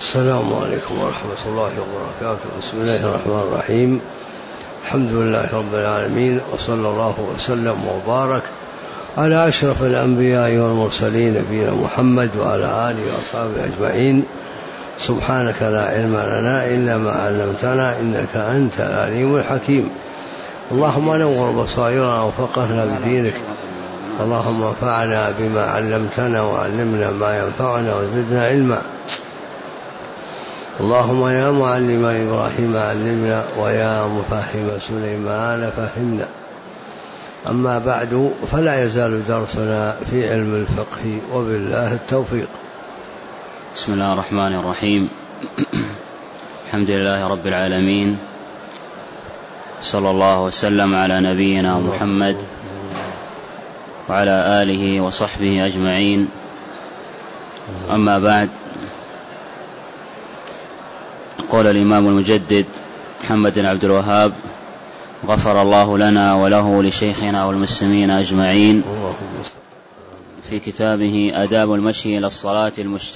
السلام عليكم ورحمة الله وبركاته. بسم الله الرحمن الرحيم. الحمد لله رب العالمين، وصلى الله وسلم وبارك على أشرف الأنبياء والمرسلين نبينا محمد وعلى آله وأصحابه أجمعين. سبحانك لا علم لنا إلا ما علمتنا إنك أنت العليم الحكيم. اللهم نور بصائرنا وفقهنا بدينك، اللهم انفعنا بما علمتنا وعلمنا ما ينفعنا وزدنا علما. اللهم يا معلم إبراهيم علمنا ويا مفهم سليمان فهمنا. أما بعد، فلا يزال درسنا في علم الفقه، وبالله التوفيق. بسم الله الرحمن الرحيم. الحمد لله رب العالمين، صلى الله وسلم على نبينا محمد وعلى آله وصحبه أجمعين. أما بعد، قال الإمام المجدد محمد بن عبد الوهاب غفر الله لنا وله لشيخنا والمسلمين أجمعين في كتابه آداب المشي إلى الصلاة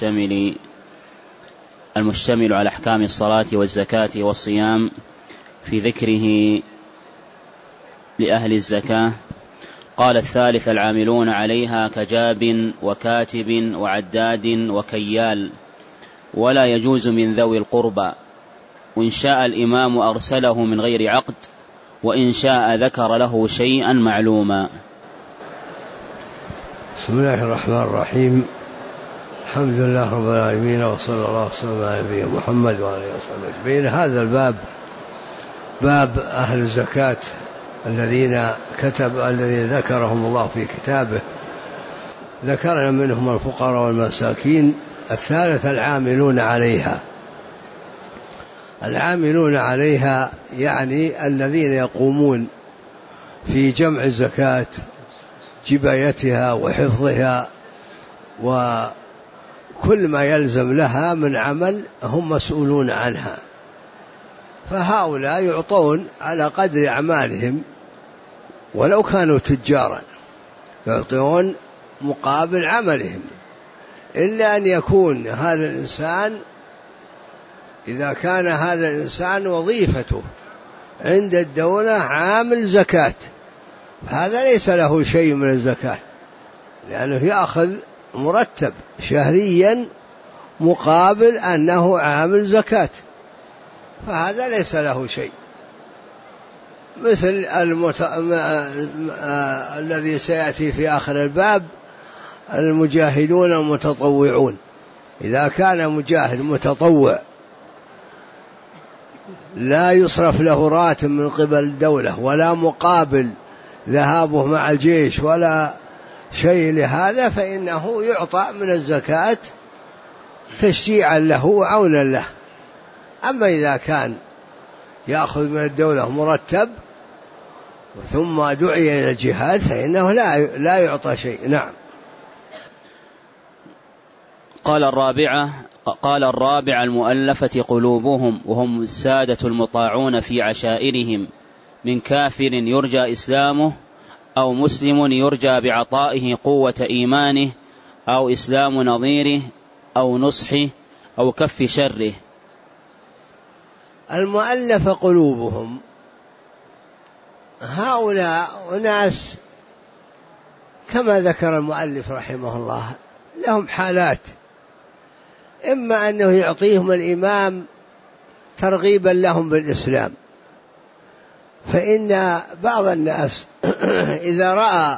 المشتمل على أحكام الصلاة والزكاة والصيام، في ذكره لأهل الزكاة. قال: الثالث العاملون عليها كجاب وكاتب وعداد وكيال، ولا يجوز من ذوي القربى، وإن شاء الإمام أرسله من غير عقد، وإن شاء ذكر له شيئا معلوما. بسم الله الرحمن الرحيم. الحمد لله رب العالمين، وصلى الله وسلم على نبينا محمد وعلى آله وصحبه أجمعين. هذا الباب باب أهل الزكاة الذين ذكرهم الله في كتابه. ذكرنا منهم الفقراء والمساكين. الثالث العاملون عليها. العاملون عليها يعني الذين يقومون في جمع الزكاة، جبايتها وحفظها وكل ما يلزم لها من عمل هم مسؤولون عنها. فهؤلاء يعطون على قدر أعمالهم، ولو كانوا تجارا يعطون مقابل عملهم، إلا أن يكون هذا الإنسان، إذا كان هذا الإنسان وظيفته عند الدولة عامل زكاة، هذا ليس له شيء من الزكاة، لأنه يأخذ مرتب شهريا مقابل أنه عامل زكاة، فهذا ليس له شيء. مثل الذي سيأتي في آخر الباب، المجاهدون المتطوعون. إذا كان مجاهد متطوع لا يصرف له راتب من قبل الدولة ولا مقابل ذهابه مع الجيش ولا شيء لهذا، فإنه يعطى من الزكاة تشجيعا له وعونا له. أما إذا كان يأخذ من الدولة مرتب ثم دعي إلى الجهاد فإنه لا يعطى شيء. نعم. قال الرابع المؤلفة قلوبهم، وهم السادة المطاعون في عشائرهم، من كافر يرجى إسلامه، أو مسلم يرجى بعطائه قوة إيمانه، أو إسلام نظيره، أو نصحه، أو كف شره. المؤلف قلوبهم، هؤلاء ناس كما ذكر المؤلف رحمه الله لهم حالات، إما أنه يعطيهم الإمام ترغيبا لهم بالإسلام، فإن بعض الناس إذا رأى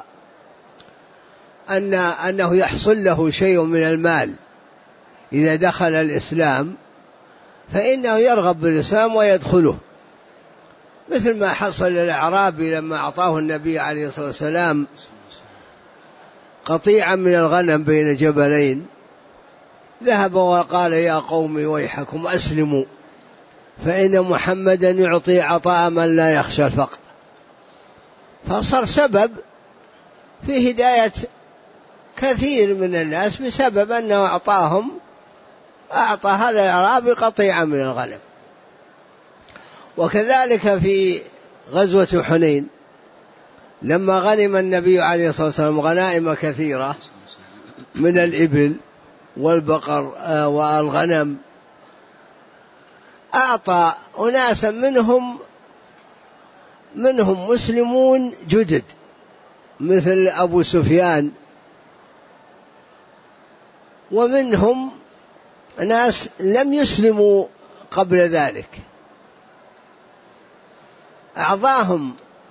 أنه يحصل له شيء من المال إذا دخل الإسلام فإنه يرغب بالإسلام ويدخله، مثل ما حصل للأعرابي لما أعطاه النبي عليه الصلاة والسلام قطيعا من الغنم بين جبلين، ذهب وقال: يا قوم ويحكم أسلموا، فإن محمدا يعطي عطاء من لا يخشى الفقر. فصار سبب في هداية كثير من الناس بسبب أنه أعطى هذا الأعرابي قطيعا من الغنم. وكذلك في غزوة حنين لما غنم النبي عليه الصلاة والسلام غنائم كثيرة من الإبل والبقر والغنم أعطى أناسا منهم مسلمون جدد مثل أبو سفيان، ومنهم ناس لم يسلموا قبل ذلك، أعطاهم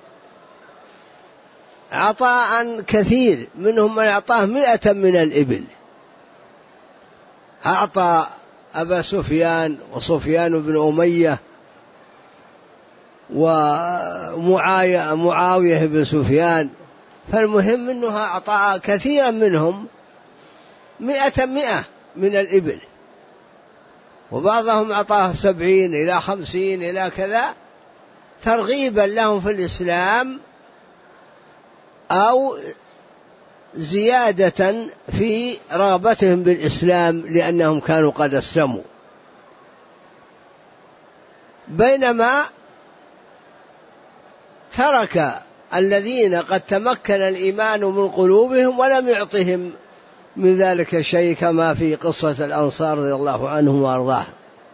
عطاء كثير، منهم من أعطاه 100 من الإبل. أعطى أبا سفيان وسفيان بن أمية ومعاوية بن سفيان، فالمهم أنه أعطى كثيرا منهم 100 من الإبل، وبعضهم أعطاه 70 إلى 50 إلى كذا، ترغيبا لهم في الإسلام أو زيادة في رغبتهم بالإسلام لأنهم كانوا قد أسلموا. بينما ترك الذين قد تمكن الإيمان من قلوبهم ولم يعطهم من ذلك شيء، كما في قصة الأنصار رضي الله عنهم وأرضاهم،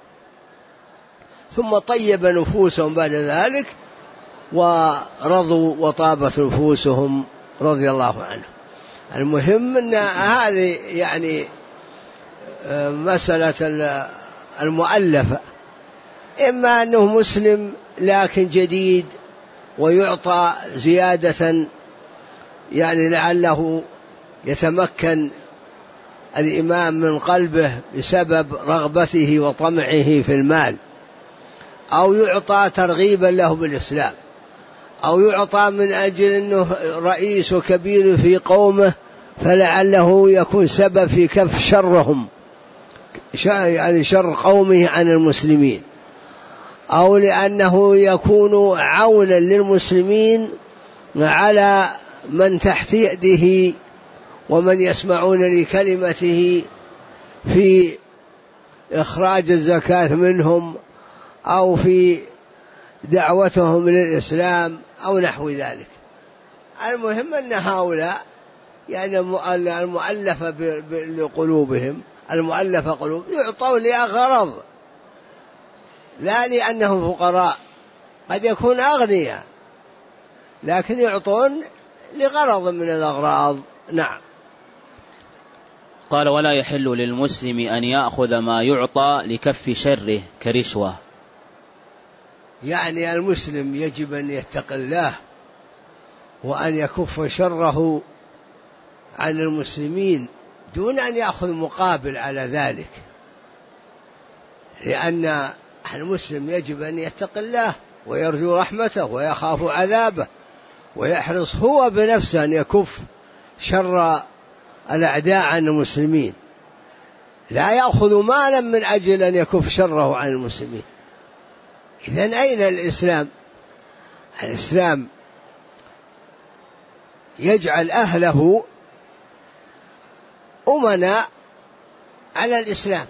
ثم طيب نفوسهم بعد ذلك ورضوا وطابت نفوسهم رضي الله عنهم. المهم أن هذه يعني مسألة المؤلفة، إما أنه مسلم لكن جديد ويعطى زيادة يعني لعله يتمكن الإمام من قلبه بسبب رغبته وطمعه في المال، أو يعطى ترغيبا له بالإسلام، أو يعطى من أجل أنه رئيس كبير في قومه فلعله يكون سبب في كف شرهم، يعني شر قومه عن المسلمين، أو لأنه يكون عونا للمسلمين على من تحت يده ومن يسمعون لكلمته في إخراج الزكاة منهم أو في دعوتهم للإسلام أو نحو ذلك. المهم أن هؤلاء يعني المؤلفة لقلوبهم، المؤلفة قلوب، يعطوا لأغراض، لا لأنهم فقراء، قد يكون أغنياء لكن يعطون لغرض من الأغراض. نعم. قال: ولا يحل للمسلم أن يأخذ ما يعطى لكف شره كرشوة. يعني المسلم يجب أن يتقي الله وأن يكف شره عن المسلمين دون أن يأخذ مقابل على ذلك، لأن المسلم يجب أن يتقي الله ويرجو رحمته ويخاف عذابه، ويحرص هو بنفسه أن يكف شر الأعداء عن المسلمين، لا يأخذ مالا من أجل أن يكف شره عن المسلمين. إذن أين الإسلام؟ الإسلام يجعل أهله أمناء على الإسلام،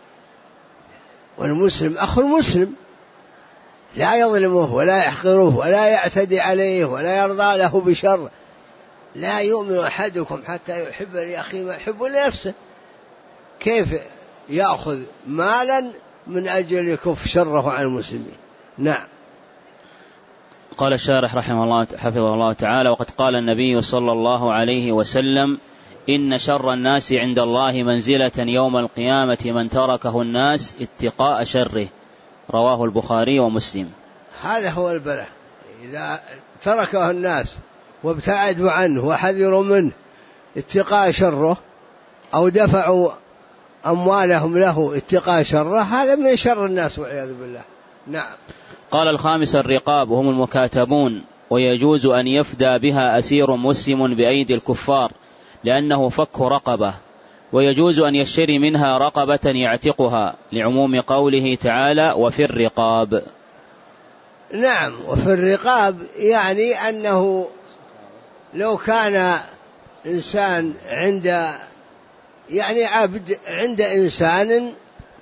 والمسلم أخو المسلم لا يظلمه ولا يحقره ولا يعتدي عليه ولا يرضى له بشر. لا يؤمن أحدكم حتى يحب لأخيه ما يحب لنفسه. كيف يأخذ مالا من أجل يكف شره عن المسلمين؟ نعم. قال الشارح رحمه الله حفظه الله تعالى: وقد قال النبي صلى الله عليه وسلم: إن شر الناس عند الله منزلة يوم القيامة من تركه الناس اتقاء شره. رواه البخاري ومسلم. هذا هو البلاء، إذا تركه الناس وابتعدوا عنه وحذروا منه اتقاء شره أو دفعوا أموالهم له اتقاء شره، هذا من شر الناس والعياذ بالله. نعم. قال: الخامس الرقاب، هم المكاتبون، ويجوز أن يفدى بها أسير مسلم بأيدي الكفار لأنه فك رقبة، ويجوز أن يشتري منها رقبة يعتقها لعموم قوله تعالى: وفي الرقاب. نعم. وفي الرقاب يعني أنه لو كان إنسان يعني عبد عند إنسان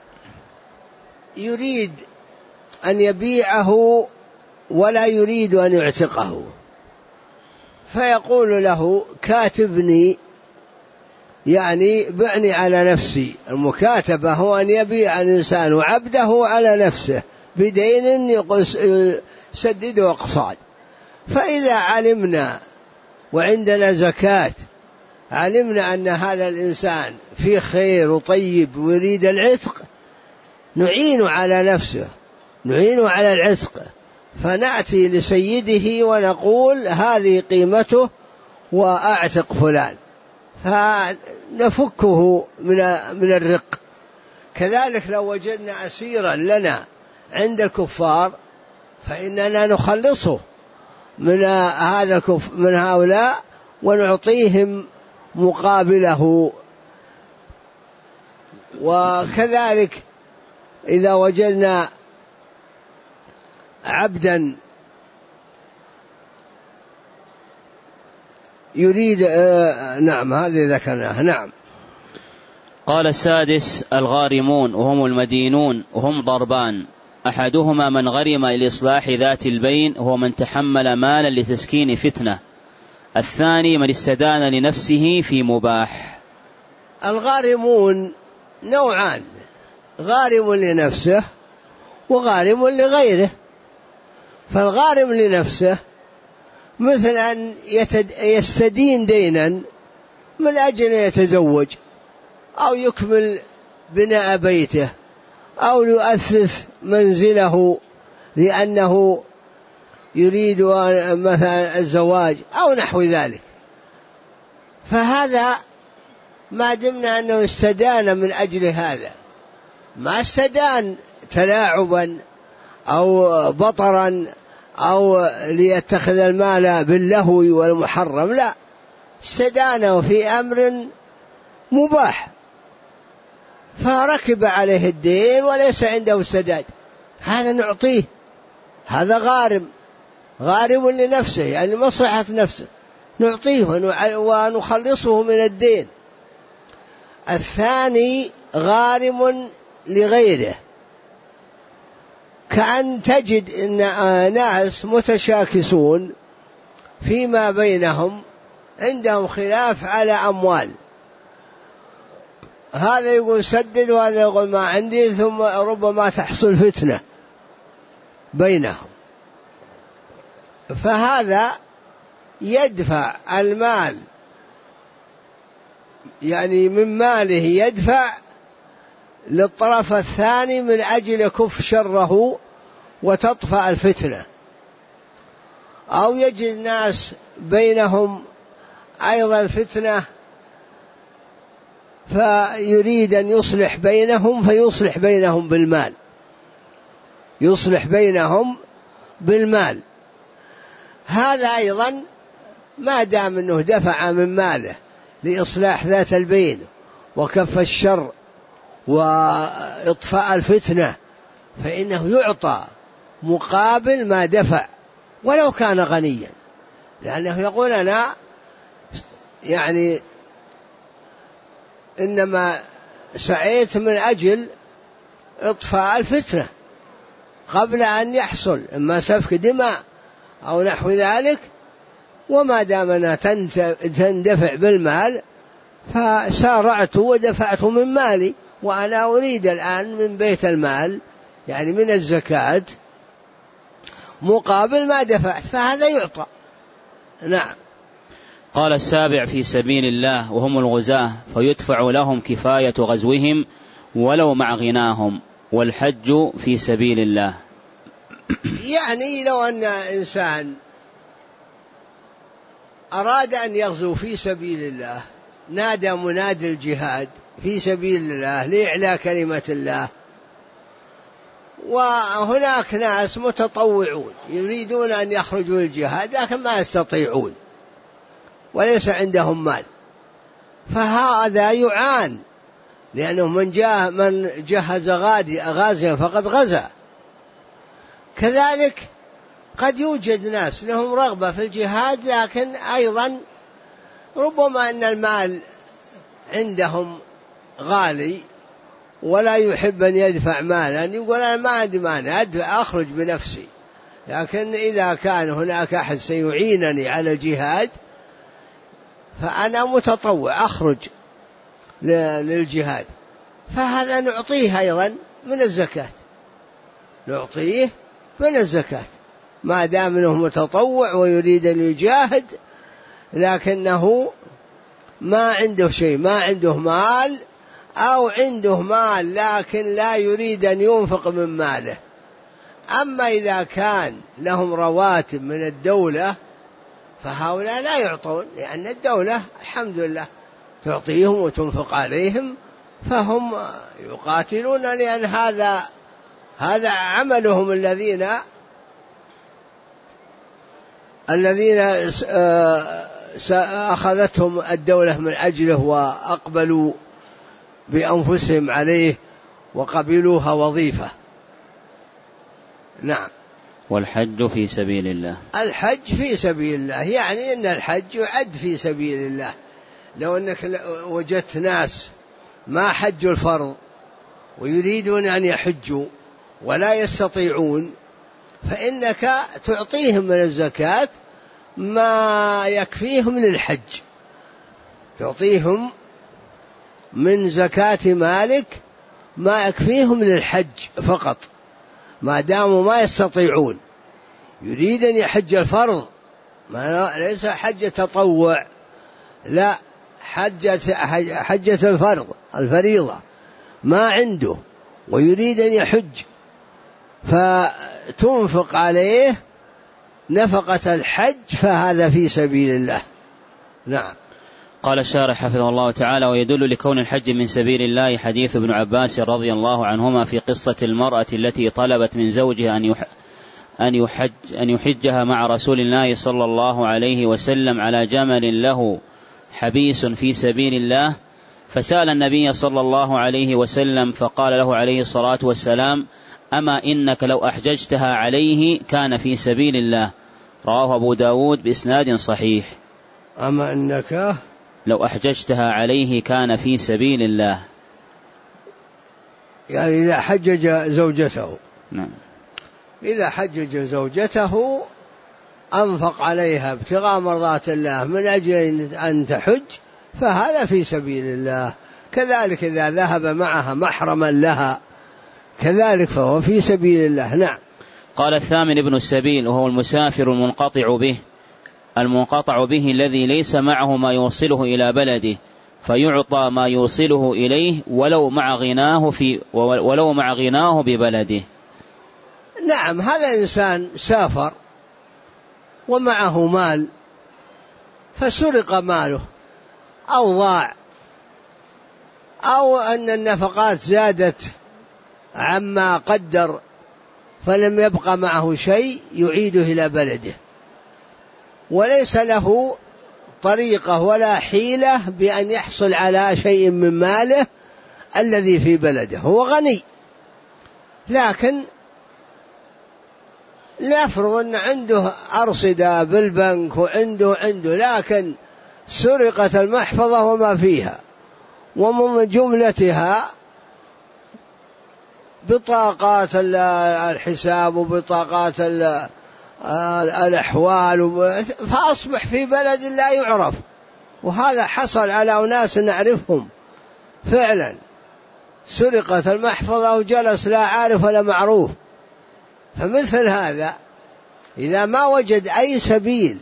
يريد أن يبيعه ولا يريد أن يعتقه، فيقول له: كاتبني يعني بعني على نفسي. المكاتبة هو أن يبيع الإنسان عبده على نفسه بدين يسدد أقساط. فإذا علمنا وعندنا زكاة علمنا أن هذا الإنسان في خير وطيب ويريد العتق، نعين على نفسه، نعين على العتق، فنأتي لسيده ونقول هذه قيمته وأعتق فلان، فنفكه من الرق. كذلك لو وجدنا أسيرا لنا عند الكفار فإننا نخلصه من هؤلاء ونعطيهم مقابله. وكذلك إذا وجدنا عبدا يريد نعم هذه ذكرناها. نعم. قال السادس: الغارمون وهم المدينون وهم ضربان: أحدهما من غرم لإصلاح ذات البين هو من تحمل مالا لتسكين فتنة، الثاني من استدان لنفسه في مباح. الغارمون نوعان: غارم لنفسه وغارم لغيره. فالغارم لنفسه مثل أن يستدين دينا من أجل أن يتزوج أو يكمل بناء بيته أو يؤسس منزله لأنه يريد مثلا الزواج أو نحو ذلك، فهذا ما دمنا أنه استدان من أجل هذا، ما استدان تلاعبا أو بطرا أو ليتخذ المال باللهو والمحرم، لا، استدانه في أمر مباح فركب عليه الدين وليس عنده السداد، هذا نعطيه، هذا غارم لنفسه يعني مصلحة نفسه، نعطيه ونخلصه من الدين. الثاني غارم لغيره، كأن تجد أن ناس متشاكسون فيما بينهم عندهم خلاف على أموال، هذا يقول سدد وهذا يقول ما عندي، ثم ربما تحصل فتنة بينهم، فهذا يدفع المال يعني من ماله يدفع للطرف الثاني من أجل كف شره وتطفأ الفتنة. أو يجد ناس بينهم أيضا فتنة فيريد أن يصلح بينهم فيصلح بينهم بالمال، يصلح بينهم بالمال. هذا أيضا ما دام أنه دفع من ماله لإصلاح ذات البين وكف الشر وإطفاء الفتنة فإنه يعطى مقابل ما دفع ولو كان غنيا، لأنه يقول أنا يعني إنما سعيت من أجل إطفاء الفتنة قبل أن يحصل إما سفك دماء أو نحو ذلك، وما دامنا تندفع بالمال فسارعت ودفعت من مالي، وأنا أريد الآن من بيت المال يعني من الزكاة مقابل ما دفعت، فهذا يعطى. نعم. قال السابع: في سبيل الله وهم الغزاة فيدفع لهم كفاية غزوهم ولو مع غناهم، والحج في سبيل الله. يعني لو أن إنسان أراد أن يغزو في سبيل الله، نادى منادي الجهاد في سبيل الله لإعلاء كلمة الله، وهناك ناس متطوعون يريدون أن يخرجوا للجهاد لكن ما يستطيعون وليس عندهم مال، فهذا يعان، لأنه من جهز غازيا فقد غزا. كذلك قد يوجد ناس لهم رغبة في الجهاد لكن أيضا ربما أن المال عندهم غالي ولا يحب أن يدفع مالا، يقول أنا ما عندي مانع أخرج بنفسي، لكن إذا كان هناك أحد سيعينني على الجهاد فأنا متطوع أخرج للجهاد، فهذا نعطيه أيضا من الزكاة، نعطيه من الزكاة ما دام أنه متطوع ويريد أن يجاهد، لكنه ما عنده شيء، ما عنده مال، أو عنده مال لكن لا يريد أن ينفق من ماله. أما إذا كان لهم رواتب من الدولة فهؤلاء لا يعطون، لأن الدولة الحمد لله تعطيهم وتنفق عليهم، فهم يقاتلون، لأن هذا عملهم الذين أخذتهم الدولة من أجله وأقبلوا بأنفسهم عليه وقبلوها وظيفة. نعم. والحج في سبيل الله، الحج في سبيل الله، يعني أن الحج يعد في سبيل الله. لو أنك وجدت ناس ما حجوا الفرض ويريدون أن يحجوا ولا يستطيعون، فإنك تعطيهم من الزكاة ما يكفيهم للحج، تعطيهم من زكاة مالك ما يكفيهم للحج فقط، ما داموا ما يستطيعون. يريد أن يحج الفرض، ليس حج تطوع، لا، حجة الفرض الفريضة ما عنده ويريد أن يحج، فتنفق عليه نفقة الحج، فهذا في سبيل الله. نعم. قال الشارح حفظه الله تعالى: ويدل لكون الحج من سبيل الله حديث ابن عباس رضي الله عنهما في قصة المرأة التي طلبت من زوجها أن يحجها مع رسول الله صلى الله عليه وسلم على جمل له حبيس في سبيل الله، فسأل النبي صلى الله عليه وسلم فقال له عليه الصلاة والسلام: أما إنك لو أحججتها عليه كان في سبيل الله. رواه أبو داود بإسناد صحيح. أما إنك لو أحججتها عليه كان في سبيل الله، يعني إذا حجج زوجته. نعم. إذا حجج زوجته أنفق عليها ابتغاء مرضات الله من أجل أن تحج، فهذا في سبيل الله. كذلك إذا ذهب معها محرما لها كذلك فهو في سبيل الله. نعم. قال: الثامن ابن السبيل، وهو المسافر المنقطع به الذي ليس معه ما يوصله إلى بلده، فيعطى ما يوصله إليه ولو مع غناه ببلده. نعم. هذا إنسان سافر ومعه مال فسرق ماله أو ضاع، أو أن النفقات زادت عما قدر فلم يبقى معه شيء، يعيده إلى بلده، وليس له طريقة ولا حيلة بأن يحصل على شيء من ماله الذي في بلده. هو غني، لكن نفرض أن عنده أرصدة بالبنك وعنده لكن سرقت المحفظة وما فيها، ومن جملتها بطاقات الحساب وبطاقات الأحوال، فأصبح في بلد لا يعرف. وهذا حصل على أناس نعرفهم فعلا، سرقت المحفظة وجلس لا عارف ولا معروف. فمثل هذا إذا ما وجد أي سبيل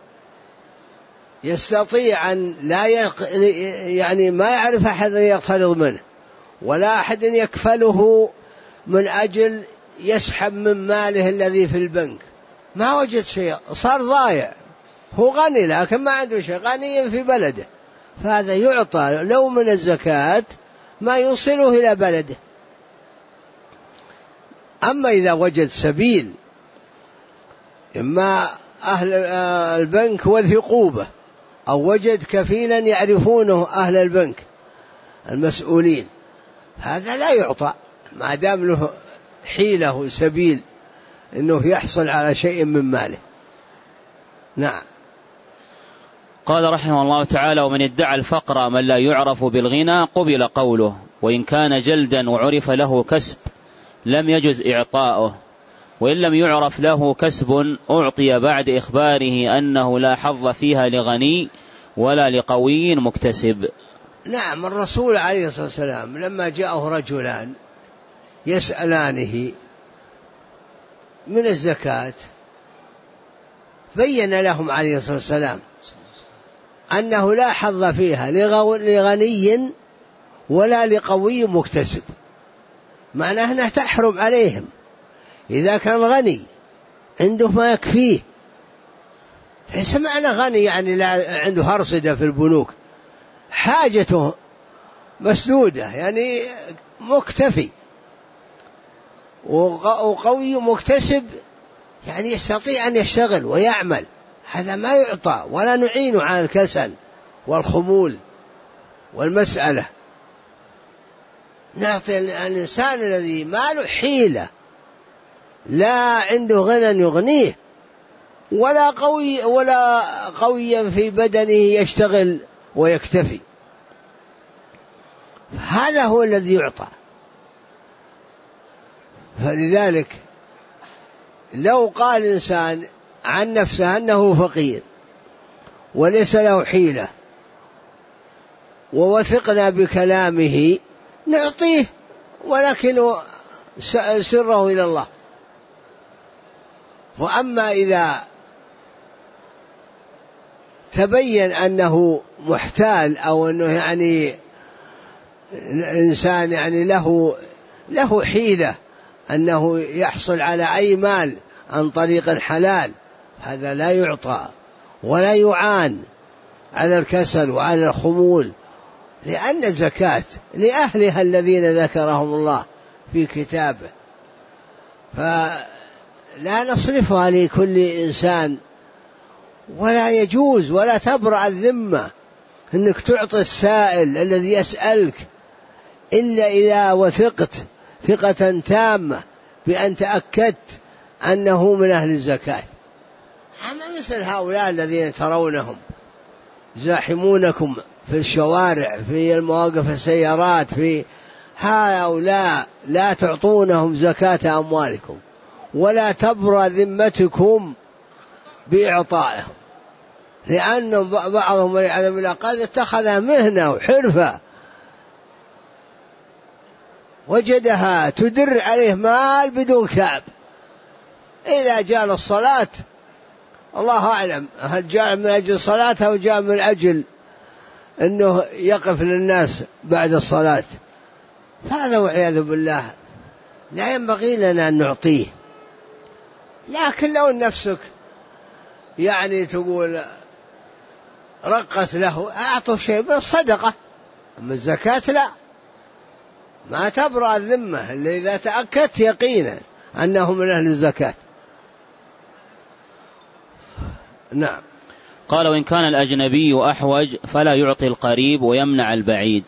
يستطيع أن يعني ما يعرف أحد يقترض منه ولا أحد يكفله من أجل يسحب من ماله الذي في البنك، ما وجد شيء، صار ضايع. هو غني لكن ما عنده شيء، غني في بلده، فهذا يعطى لو من الزكاة ما يوصله إلى بلده. أما إذا وجد سبيل، إما أهل البنك وثقوا به، أو وجد كفيلا يعرفونه أهل البنك المسؤولين، هذا لا يعطى ما دام له حيلة وسبيل أنه يحصل على شيء من ماله. نعم. قال رحمه الله تعالى: ومن ادعى الفقر من لا يعرف بالغنى قبل قوله، وإن كان جلدا وعرف له كسب لم يجز إعطاؤه، وإن لم يعرف له كسب أعطي بعد إخباره أنه لا حظ فيها لغني ولا لقوي مكتسب. نعم، الرسول عليه الصلاة والسلام لما جاءه رجلان يسألانه من الزكاة بين لهم عليه الصلاة والسلام أنه لا حظ فيها لغني ولا لقوي مكتسب، معناه أنها تحرم عليهم. إذا كان غني عنده ما يكفيه، ليس معنى غني يعني لا عنده هرصدة في البنوك، حاجته مسدودة يعني مكتفي، وقوي مكتسب يعني يستطيع أن يشتغل ويعمل، هذا ما يعطى ولا نعينه على الكسل والخمول والمسألة. نعطي الإنسان الذي ما له حيلة، لا عنده غنى يغنيه ولا قويا في بدنه يشتغل ويكتفي، هذا هو الذي يعطى. فلذلك لو قال إنسان عن نفسه أنه فقير وليس له حيلة ووثقنا بكلامه نعطيه، ولكن سره إلى الله. وأما إذا تبين أنه محتال أو أنه يعني إنسان يعني له حيلة أنه يحصل على أي مال عن طريق حلال، هذا لا يعطى ولا يعان على الكسل وعلى الخمول، لأن الزكاة لأهلها الذين ذكرهم الله في كتابه، فلا نصرفها لكل إنسان، ولا يجوز ولا تبرأ الذمة أنك تعطي السائل الذي يسألك إلا إذا وثقت ثقة تامة بأن تأكدت أنه من أهل الزكاة. أما مثل هؤلاء الذين ترونهم زاحمونكم في الشوارع في المواقف السيارات، في هؤلاء لا تعطونهم زكاة أموالكم ولا تبرأ ذمتكم بإعطائهم، لأن بعضهم والعياذ بالله قد اتخذ مهنة وحرفة وجدها تدر عليه مال بدون كعب، إذا جاء للصلاة الله أعلم هل جاء من أجل الصلاة أو جاء من أجل أنه يقف للناس بعد الصلاة، فهذا والعياذ بالله لا ينبغي لنا أن نعطيه. لكن لو نفسك يعني تقول رقت له أعطوا شيء من الصدقة، أما الزكاة لا، ما تبرأ الذمة إلا إذا تأكدت يقينا أنه من أهل الزكاة. نعم. قال وإن كان الأجنبي أحوج فلا يعطي القريب ويمنع البعيد.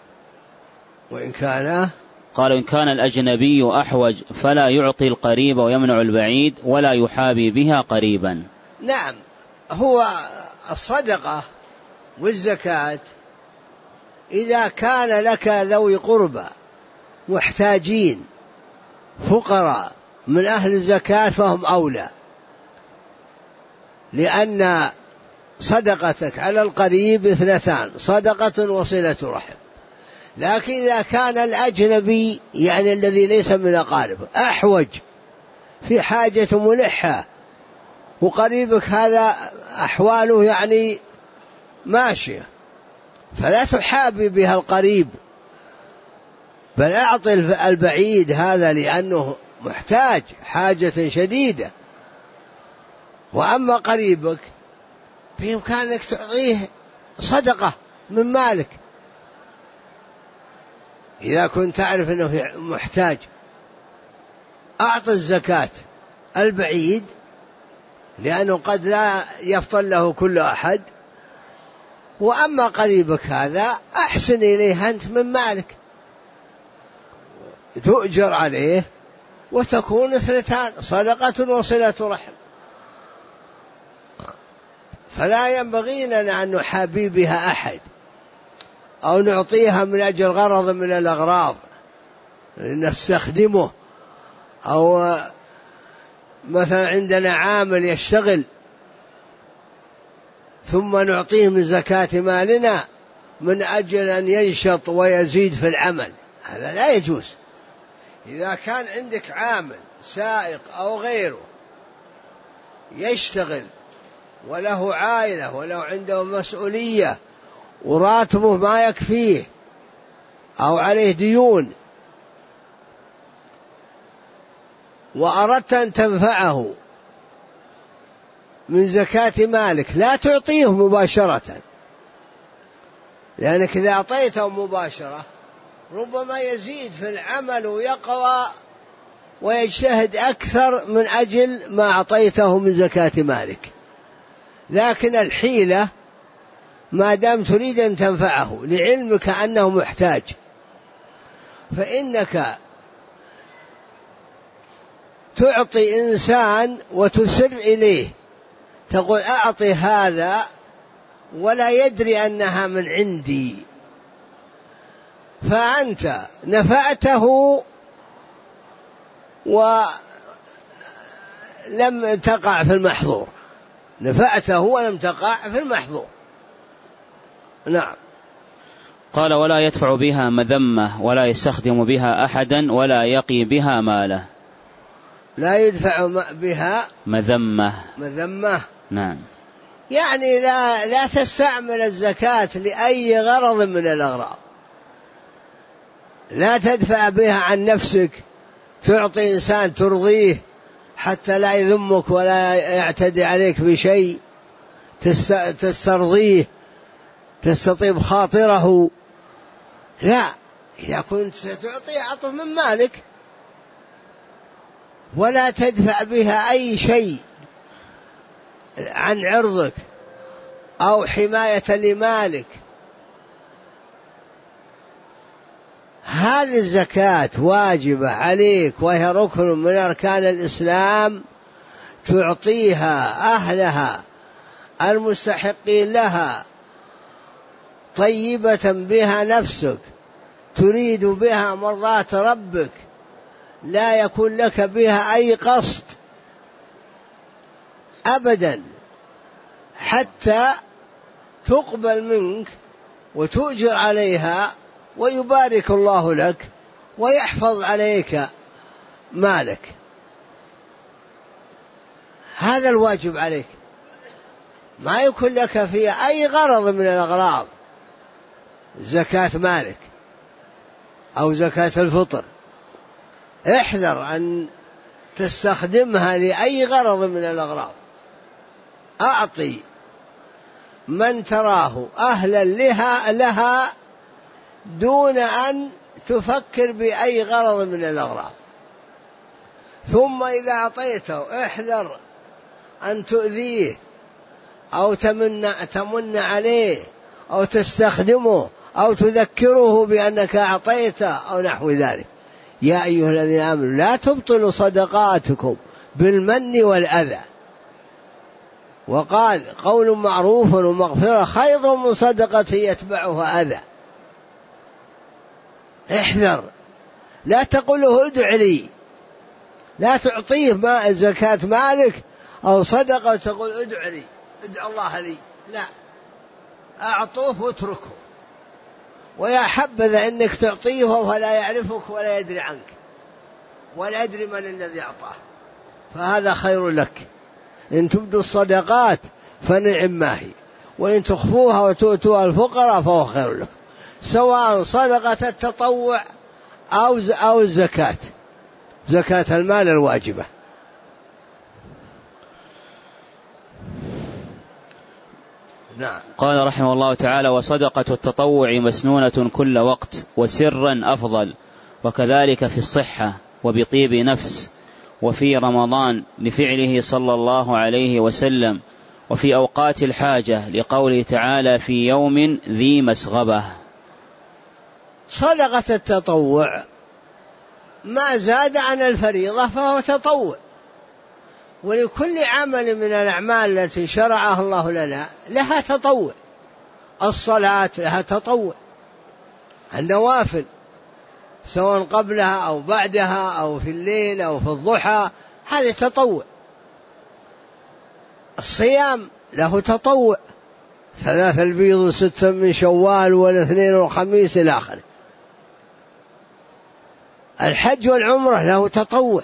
قال وإن كان الأجنبي أحوج فلا يعطي القريب ويمنع البعيد ولا يحابي بها قريبا. نعم، هو الصدقة والزكاة إذا كان لك ذوي قربى محتاجين فقراء من أهل الزكاة فهم أولى، لأن صدقتك على القريب اثنتان، صدقة وصلة رحم. لكن إذا كان الأجنبي يعني الذي ليس من أقاربه أحوج في حاجة ملحة، وقريبك هذا أحواله يعني ماشية، فلا تحابي بها القريب، بل أعطي البعيد هذا لأنه محتاج حاجة شديدة. وأما قريبك بإمكانك تعطيه صدقة من مالك إذا كنت تعرف أنه محتاج، أعطي الزكاة البعيد لأنه قد لا يفضل له كل أحد. وأما قريبك هذا أحسن إليه أنت من مالك، تؤجر عليه وتكون اثنتان، صدقة وصلة رحم. فلا ينبغي لنا أن نحابي بها أحد أو نعطيها من أجل غرض من الأغراض نستخدمه، أو مثلا عندنا عامل يشتغل ثم نعطيه من زكاة مالنا من أجل أن ينشط ويزيد في العمل، هذا لا يجوز. إذا كان عندك عامل سائق أو غيره يشتغل وله عائلة ولو عنده مسؤولية وراتبه ما يكفيه أو عليه ديون، وأردت أن تنفعه من زكاة مالك، لا تعطيه مباشرة، لأنك إذا أعطيته مباشرة ربما يزيد في العمل ويقوى ويجتهد أكثر من أجل ما أعطيته من زكاة مالك. لكن الحيلة ما دام تريد أن تنفعه لعلمك أنه محتاج، فإنك تعطي إنسان وتسر إليه، تقول أعطي هذا ولا يدري أنها من عندي، فأنت نفعته ولم تقع في المحظور، نفعته ولم تقع في المحظور. نعم. قال: ولا يدفع بها مذمة ولا يستخدم بها أحدا ولا يقي بها ماله. لا يدفع بها مذمة. نعم. يعني لا تستعمل الزكاة لأي غرض من الأغراض، لا تدفع بها عن نفسك، تعطي إنسان ترضيه حتى لا يذمك ولا يعتدي عليك بشيء، تسترضيه تستطيب خاطره. لا، إذا كنت ستعطي أعطه من مالك، ولا تدفع بها أي شيء عن عرضك أو حماية لمالك. هذه الزكاة واجبة عليك وهي ركن من أركان الإسلام، تعطيها أهلها المستحقين لها، طيبة بها نفسك، تريد بها مرضاة ربك، لا يكون لك بها أي قصد أبدا، حتى تقبل منك وتؤجر عليها ويبارك الله لك ويحفظ عليك مالك. هذا الواجب عليك، ما يكون لك فيها أي غرض من الأغراض، زكاة مالك أو زكاة الفطر، احذر أن تستخدمها لأي غرض من الأغراض. أعطي من تراه أهلا لها دون أن تفكر بأي غرض من الأغراض. ثم إذا أعطيته احذر أن تؤذيه أو تمن عليه أو تستخدمه أو تذكره بأنك أعطيته أو نحو ذلك. يا أيها الذين آمنوا لا تبطلوا صدقاتكم بالمن والأذى، وقال: قول معروف ومغفرة خير من صدقة يتبعها أذى. احذر، لا تقل له ادع لي، لا تعطيه زكاة مالك أو صدقة تقول ادع لي، ادع الله لي، لا، أعطوه واتركه. ويا حبذا أنك تعطيه ولا يعرفك ولا يدري عنك ولا يدري من الذي أعطاه، فهذا خير لك. إن تبدوا الصدقات فنعم ما هي، وإن تخفوها وتؤتوها الفقراء فهو خير لك، سواء صدقة التطوع أو الزكاة، زكاة المال الواجبة. نعم. قال رحمه الله تعالى: وصدقة التطوع مسنونة كل وقت وسرا أفضل، وكذلك في الصحة وبطيب نفس، وفي رمضان لفعله صلى الله عليه وسلم، وفي أوقات الحاجة لقوله تعالى: في يوم ذي مسغبة. صدقة التطوع ما زاد عن الفريضة فهو تطوع، ولكل عمل من الأعمال التي شرعها الله لنا لها تطوع. الصلاة لها تطوع، النوافل سواء قبلها أو بعدها أو في الليل أو في الضحى هذا تطوع. الصيام له تطوع، 3 البيض و6 من شوال والاثنين والخميس إلى آخره. الحج والعمرة له تطوع.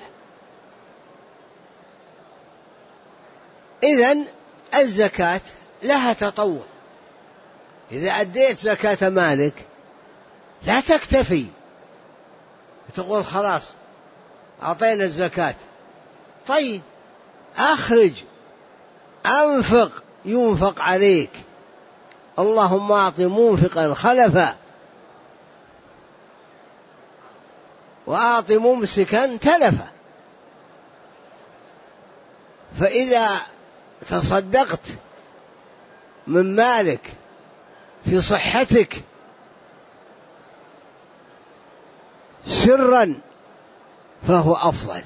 إذن الزكاة لها تطوع. إذا أديت زكاة مالك لا تكتفي تقول خلاص أعطينا الزكاة، طيب أخرج، أنفق، ينفق عليك، اللهم أعط منفقا خلفا وأعط ممسكا تلفا. فإذا تصدقت من مالك في صحتك سرا فهو أفضل.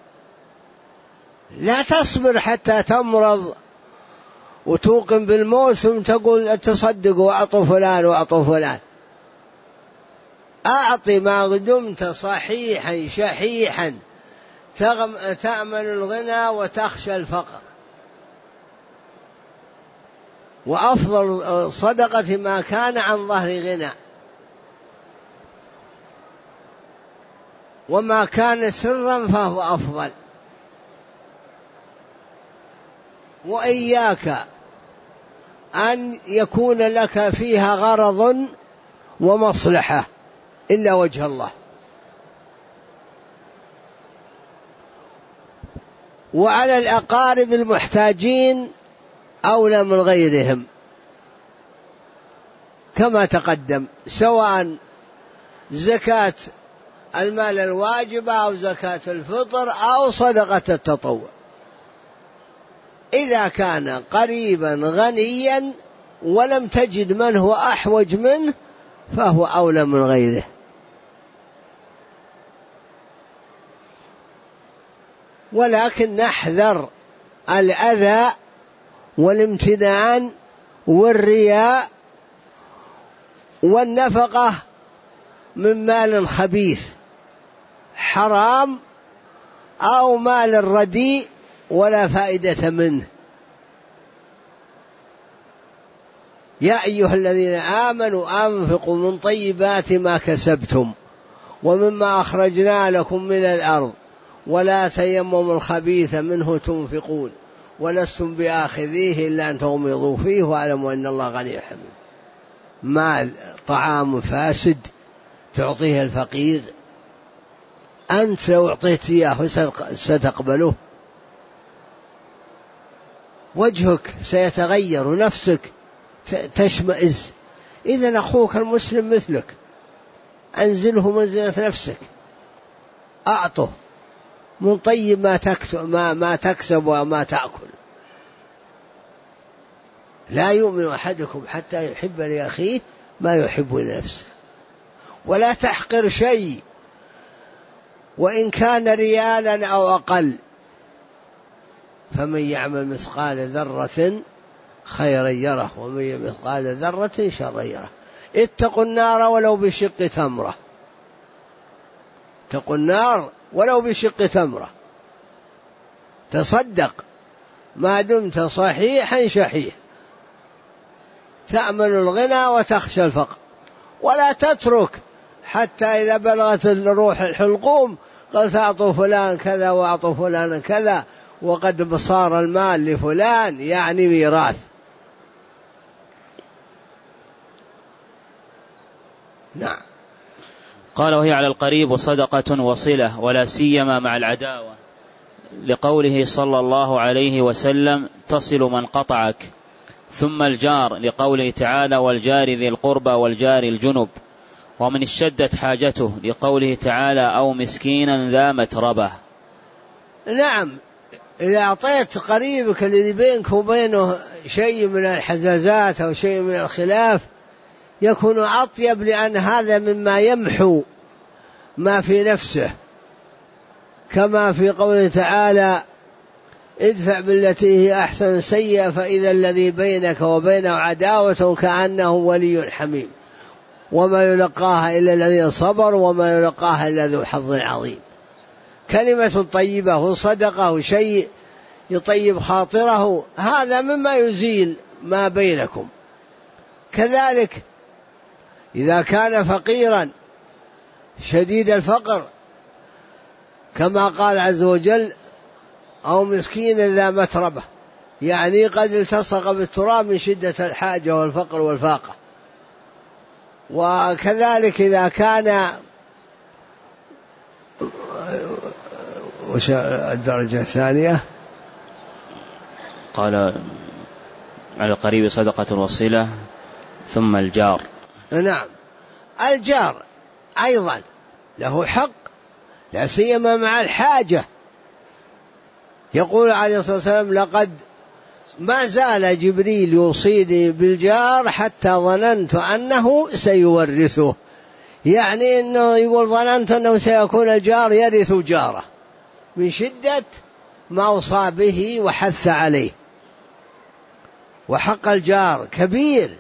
لا تصبر حتى تمرض وتوقن بالموت ثم تقول تصدقوا وأعطوا فلان وأعطوا فلان. أعطي ما دمت صحيحا شحيحا تأمل الغنى وتخشى الفقر. وأفضل صدقة ما كان عن ظهر غنى، وما كان سرا فهو أفضل. وإياك أن يكون لك فيها غرض ومصلحة إلا وجه الله. وعلى الأقارب المحتاجين أولى من غيرهم كما تقدم، سواء زكاة المال الواجبة أو زكاة الفطر أو صدقة التطوع. إذا كان قريبا غنيا ولم تجد من هو أحوج منه فهو أولى من غيره. ولكن نحذر الأذى والامتنان والرياء والنفقة من مال خبيث حرام أو مال رديء ولا فائدة منه. يا أيها الذين آمنوا أنفقوا من طيبات ما كسبتم ومما أخرجنا لكم من الأرض ولا تيمموا الخبيث منه تنفقون ولستم بآخذيه إلا أن تغمضوا فيه واعلموا أن الله غني حميد. مال طعام فاسد تعطيه الفقير، أنت لو أعطيت إياه ستقبله؟ وجهك سيتغير ونفسك تشمئز. إذن أخوك المسلم مثلك، أنزله منزلة نفسك، أعطه من طيب ما تكسب وما تأكل. لا يؤمن أحدكم حتى يحب لأخيه ما يحب لنفسه. ولا تحقر شيء وإن كان ريالا أو أقل. فمن يعمل مثقال ذرة خيرا يره ومن يعمل مثقال ذرة شرا يره. اتقوا النار ولو بشق تمرة. اتقوا النار ولو بشق تمرة. تصدق ما دمت صحيحا شحيح تأمل الغنى وتخشى الفقر. ولا تترك حتى إذا بلغت الروح الحلقوم قال أعطوا فلان كذا وأعطوا فلان كذا وقد صار المال لفلان، يعني ميراث. نعم. قال وهي على القريب صدقة وصلة ولا سيما مع العداوة، لقوله صلى الله عليه وسلم تصل من قطعك. ثم الجار لقوله تعالى والجار ذي القربى والجار الجنب. ومن اشتدت حاجته لقوله تعالى أو مسكينا ذا متربة. نعم، إذا أعطيت قريبك الذي بينك وبينه شيء من الحزازات أو شيء من الخلاف يكون أطيب، لأن هذا مما يمحو ما في نفسه، كما في قوله تعالى ادفع بالتي هي أحسن سيئة فإذا الذي بينك وبينه عداوة كأنه ولي حميم وما يلقاها إلا الذين صبروا وما يلقاها إلا ذو حظ عظيم. كلمة طيبة وصدقة وشيء يطيب خاطره هذا مما يزيل ما بينكم. كذلك إذا كان فقيرا شديد الفقر كما قال عز وجل أو مسكين ذا متربة، يعني قد التصق بالتراب من شدة الحاجة والفقر والفاقة. وكذلك إذا كان وش الدرجة الثانية؟ قال على القريب صدقة وصلة ثم الجار. نعم، الجار أيضا له حق، لا سيما مع الحاجة. يقول عليه الصلاة والسلام لقد ما زال جبريل يوصيني بالجار حتى ظننت أنه سيورثه، يعني أنه يقول ظننت أنه سيكون الجار يرث جاره من شدة ما أوصى به وحث عليه. وحق الجار كبير،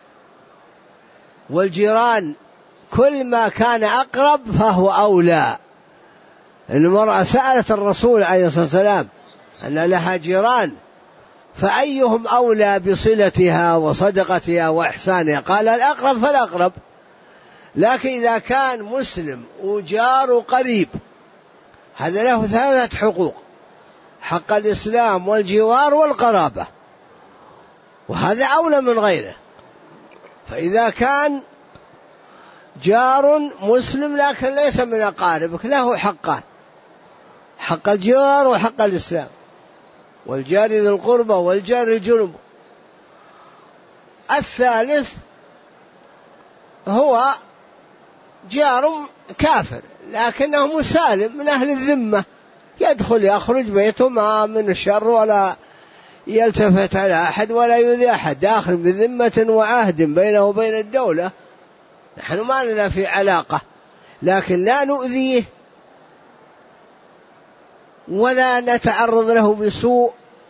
والجيران كل ما كان أقرب فهو أولى. المرأة سألت الرسول عليه الصلاة والسلام أن لها جيران فأيهم أولى بصلتها وصدقتها وإحسانها؟ قال الأقرب فالأقرب. لكن إذا كان مسلم وجار قريب هذا له 3 حقوق: حق الإسلام والجوار والقرابة، وهذا أولى من غيره. فإذا كان جار مسلم لكن ليس من أقاربك له حقان: حق الجار وحق الإسلام، والجار ذي القربى والجار الجنب. الثالث هو جار كافر لكنه مسالم من أهل الذمة، يدخل يخرج بيته ما من الشر ولا يلتفت على أحد ولا يؤذي أحد، داخل بذمة وعهد بينه وبين الدولة، نحن ما لنا في علاقة، لكن لا نؤذيه ولا نتعرض له بسوء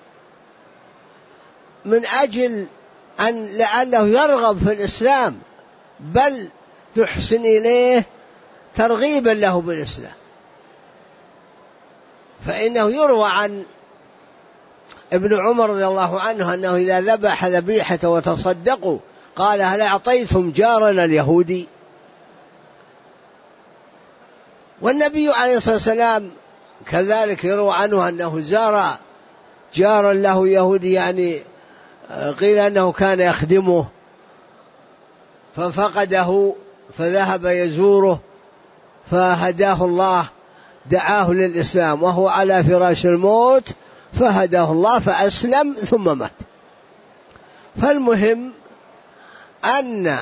من أجل أن لعله يرغب في الإسلام، بل نحسن إليه ترغيبا له بالإسلام. فإنه يروى عن ابن عمر رضي الله عنه أنه إذا ذبح ذبيحة وتصدقوا قال هل أعطيتم جارنا اليهودي؟ والنبي عليه الصلاة والسلام كذلك يروى عنه أنه زار جارا له يهودي، يعني قيل أنه كان يخدمه ففقده فذهب يزوره فهداه الله، دعاه للإسلام وهو على فراش الموت فهداه الله فأسلم ثم مات. فالمهم أن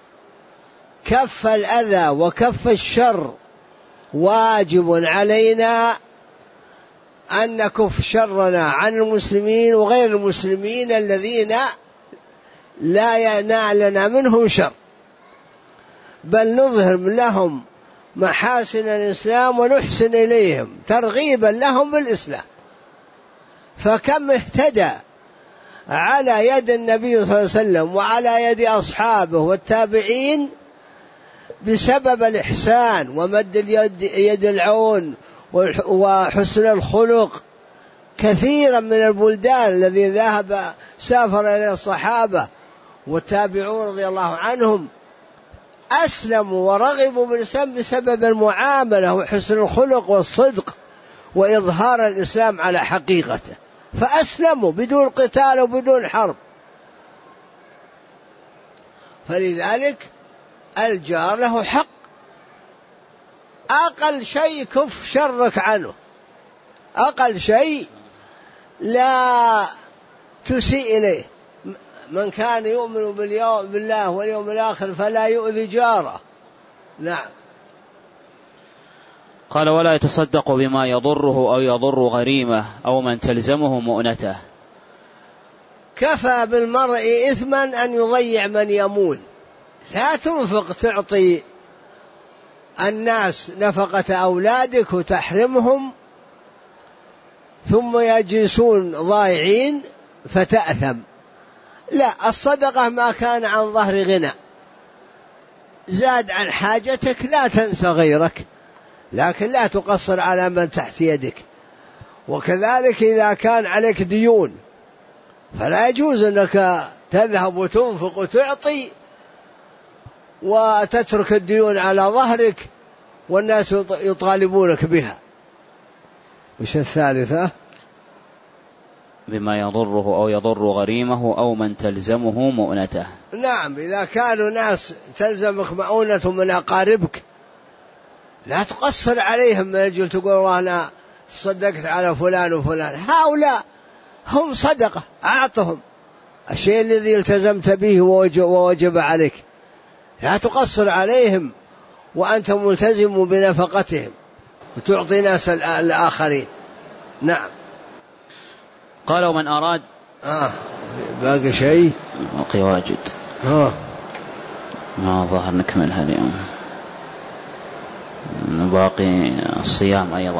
كف الأذى وكف الشر واجب علينا، أن نكف شرنا عن المسلمين وغير المسلمين الذين لا ينالنا منهم شر، بل نظهر لهم محاسن الإسلام ونحسن إليهم ترغيبا لهم بالإسلام. فكم اهتدى على يد النبي صلى الله عليه وسلم وعلى يد أصحابه والتابعين بسبب الإحسان ومد يد العون وحسن الخلق. كثيرا من البلدان الذي سافر إلى الصحابة والتابعون رضي الله عنهم أسلموا ورغبوا بالإسلام بسبب المعاملة وحسن الخلق والصدق وإظهار الإسلام على حقيقته، فأسلموا بدون قتال وبدون حرب. فلذلك الجار له حق، أقل شيء كف شرك عنه، أقل شيء لا تسيء إليه. من كان يؤمن بالله واليوم الآخر فلا يؤذي جاره. نعم. قال ولا يتصدق بما يضره أو يضر غريمه أو من تلزمه مؤنته. كفى بالمرء إثما أن يضيع من يمون. لا تنفق تعطي الناس نفقة أولادك وتحرمهم ثم يجلسون ضائعين فتأثم. لا، الصدقة ما كان عن ظهر غنى، زاد عن حاجتك لا تنسى غيرك، لكن لا تقصر على من تحت يدك. وكذلك إذا كان عليك ديون فلا يجوز أنك تذهب وتنفق وتعطي وتترك الديون على ظهرك والناس يطالبونك بها. وش الثالثة؟ بما يضره أو يضر غريمه أو من تلزمه مؤنته. نعم، إذا كانوا ناس تلزمك مؤونة من أقاربك لا تقصر عليهم من أجل تقول والله أنا صدقت على فلان وفلان، هؤلاء هم صدقة، أعطهم الشيء الذي التزمت به ووجب عليك، لا تقصر عليهم وأنت ملتزم بنفقتهم وتعطي ناس الآخرين. نعم. قال ومن أراد باقي شيء؟ باقي واجد ما ظهر نكملها اليوم، باقي الصيام أيضا.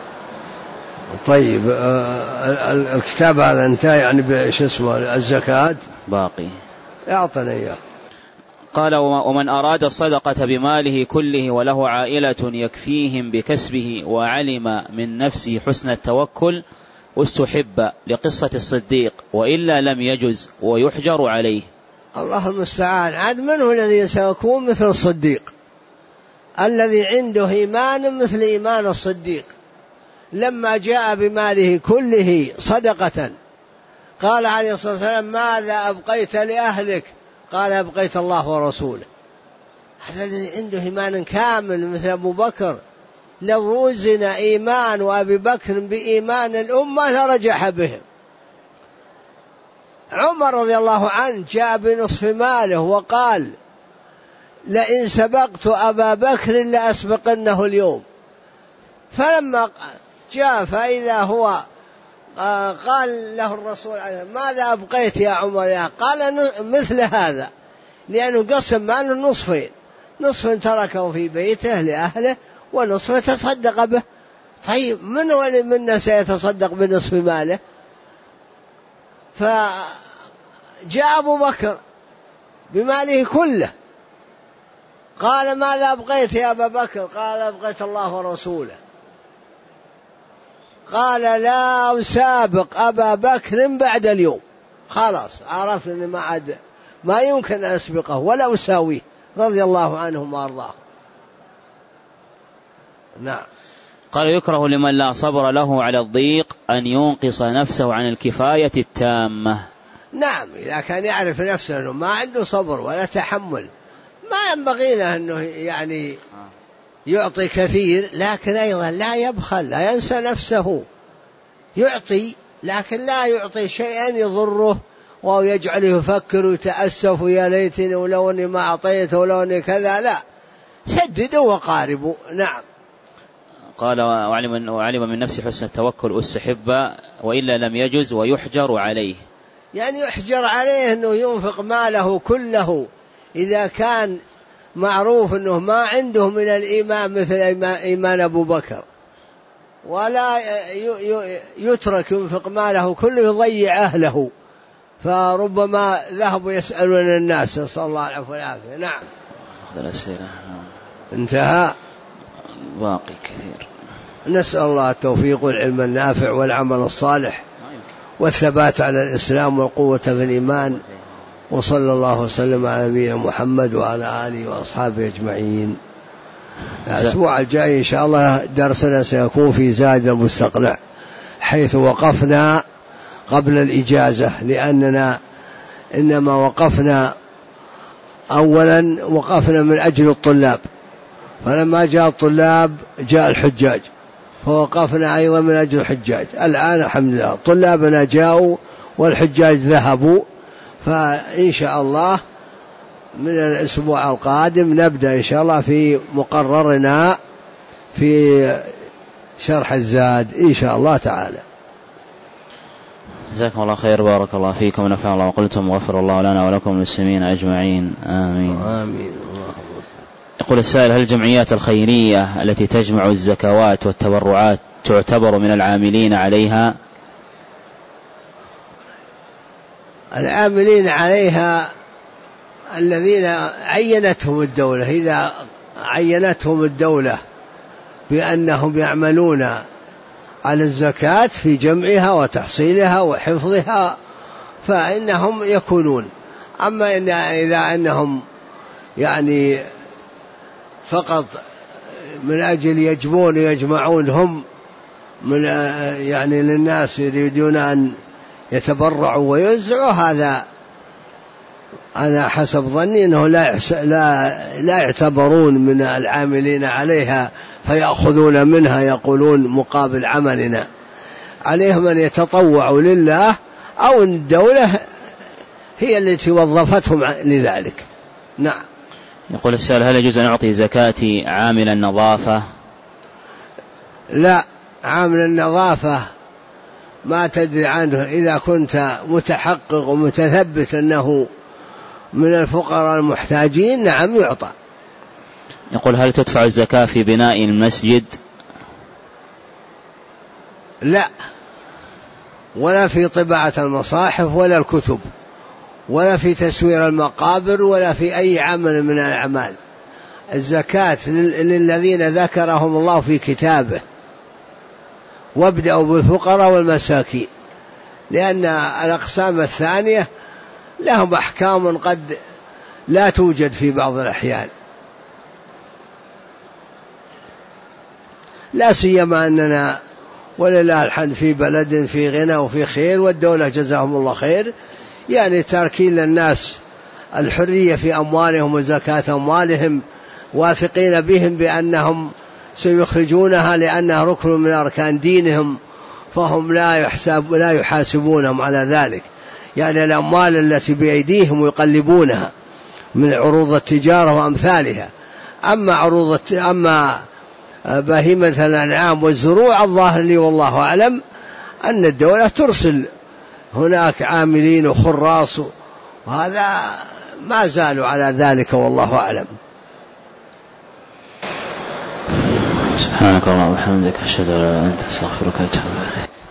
طيب الكتاب هذا انتهى يعني بش اسمه الزكاة باقي، أعطنا إياه. قال ومن أراد الصدقة بماله كله وله عائلة يكفيهم بكسبه وعلم من نفسه حسن التوكل واستحب لقصة الصديق، وإلا لم يجز ويحجر عليه. الله المستعان. عاد منه الذي سيكون مثل الصديق الذي عنده إيمان مثل إيمان الصديق، لما جاء بماله كله صدقة قال عليه الصلاة والسلام ماذا أبقيت لأهلك؟ قال أبقيت الله ورسوله. هذا الذي عنده إيمان كامل مثل أبو بكر، لو وزن إيمان أبي بكر بإيمان الأمة لرجح بهم. عمر رضي الله عنه جاء بنصف ماله وقال لئن سبقت أبا بكر لأسبقنه اليوم، فلما جاء فإذا هو قال له الرسول ماذا أبقيت يا عمر؟ قال مثل هذا، لأنه قسم ماله نصفين، نصف تركه في بيته لأهله ونصف تصدق به. طيب من ولي منا سيتصدق بنصف ماله؟ فجاء أبو بكر بماله كله قال ماذا أبقيت يا أبا بكر؟ قال أبقيت الله ورسوله. قال لا أسابق أبا بكر بعد اليوم، خلاص عرفت أني ما يمكن أن أسبقه ولا أساويه، رضي الله عنهم وأرضاه. نعم. قال يكره لمن لا صبر له على الضيق أن ينقص نفسه عن الكفاية التامة. نعم، إذا كان يعرف نفسه أنه ما عنده صبر ولا تحمل ما ينبغي له أنه يعني يعطي كثير، لكن أيضا لا يبخل، لا ينسى نفسه، يعطي لكن لا يعطي شيئا يضره وهو يجعله يفكر ويتأسف يا ليتني ولو أني ما أعطيت ولو أني كذا، لا، سددوا وقاربوا. نعم. قال وعلم من نفسه حسن التوكل واستحب وإلا لم يجز ويحجر عليه، يعني يحجر عليه أنه ينفق ماله كله إذا كان معروف أنه ما عنده من الإيمان مثل إيمان أبو بكر، ولا يترك ينفق ماله كله يضيع أهله، فربما ذهبوا يسألون الناس، نسأل الله العفو والعافية. نعم. انتهى، باقي كثير. نسأل الله التوفيق والعلم النافع والعمل الصالح والثبات على الإسلام والقوة في الإيمان، وصلى الله وسلم على نبينا محمد وعلى آله وأصحابه أجمعين. الأسبوع الجاي إن شاء الله درسنا سيكون في زاد المستقنع، حيث وقفنا قبل الإجازة، لأننا إنما وقفنا أولا وقفنا من أجل الطلاب، فلما جاء الطلاب جاء الحجاج فوقفنا أيضا من أجل الحجاج. الآن الحمد لله طلابنا جاءوا والحجاج ذهبوا، فإن شاء الله من الأسبوع القادم نبدأ إن شاء الله في مقررنا في شرح الزاد إن شاء الله تعالى. جزاكم الله خير، بارك الله فيكم ونفع الله وقلتم وغفر الله لنا ولكم المسلمين أجمعين، آمين آمين. يقول السائل: هل الجمعيات الخيرية التي تجمع الزكوات والتبرعات تعتبر من العاملين عليها؟ العاملين عليها الذين عينتهم الدولة، إذا عينتهم الدولة بأنهم يعملون على الزكاة في جمعها وتحصيلها وحفظها فإنهم يكونون. أما إذا أنهم يعني فقط من أجل يجبون ويجمعون هم من يعني للناس يريدون أن يتبرعوا ويوزعوا، هذا أنا حسب ظني أنه لا يعتبرون من العاملين عليها فيأخذون منها يقولون مقابل عملنا. عليهم أن يتطوعوا لله أو الدولة هي التي وظفتهم لذلك. نعم. يقول السائل: هل يجوز أن أعطي زكاتي عامل النظافة؟ لا، عامل النظافة ما تدري عنه، إذا كنت متحقق ومتثبت أنه من الفقراء المحتاجين نعم يعطى. يقول: هل تدفع الزكاة في بناء المسجد؟ لا، ولا في طباعة المصاحف ولا الكتب ولا في تسوير المقابر ولا في أي عمل من الأعمال. الزكاة للذين ذكرهم الله في كتابه: وابدأوا بالفقراء والمساكين، لأن الأقسام الثانية لهم أحكام قد لا توجد في بعض الأحيان، لا سيما أننا ولله الحمد في بلد في غنى وفي خير، والدولة جزاهم الله خير يعني تاركين للناس الحرية في أموالهم وزكاة أموالهم، واثقين بهم بأنهم سيخرجونها لأنها ركن من أركان دينهم، فهم لا يحاسبونهم على ذلك. يعني الأموال التي بأيديهم يقلبونها من عروض التجارة وأمثالها. أما بهيمة الأنعام والزروع الظاهر لي والله أعلم أن الدولة ترسل هناك عاملين وخراص، وهذا ما زالوا على ذلك والله أعلم. سبحانك اللهم وبحمدك، أشهد أن لا إله إلا أنت، أستغفرك وأتوب إليك.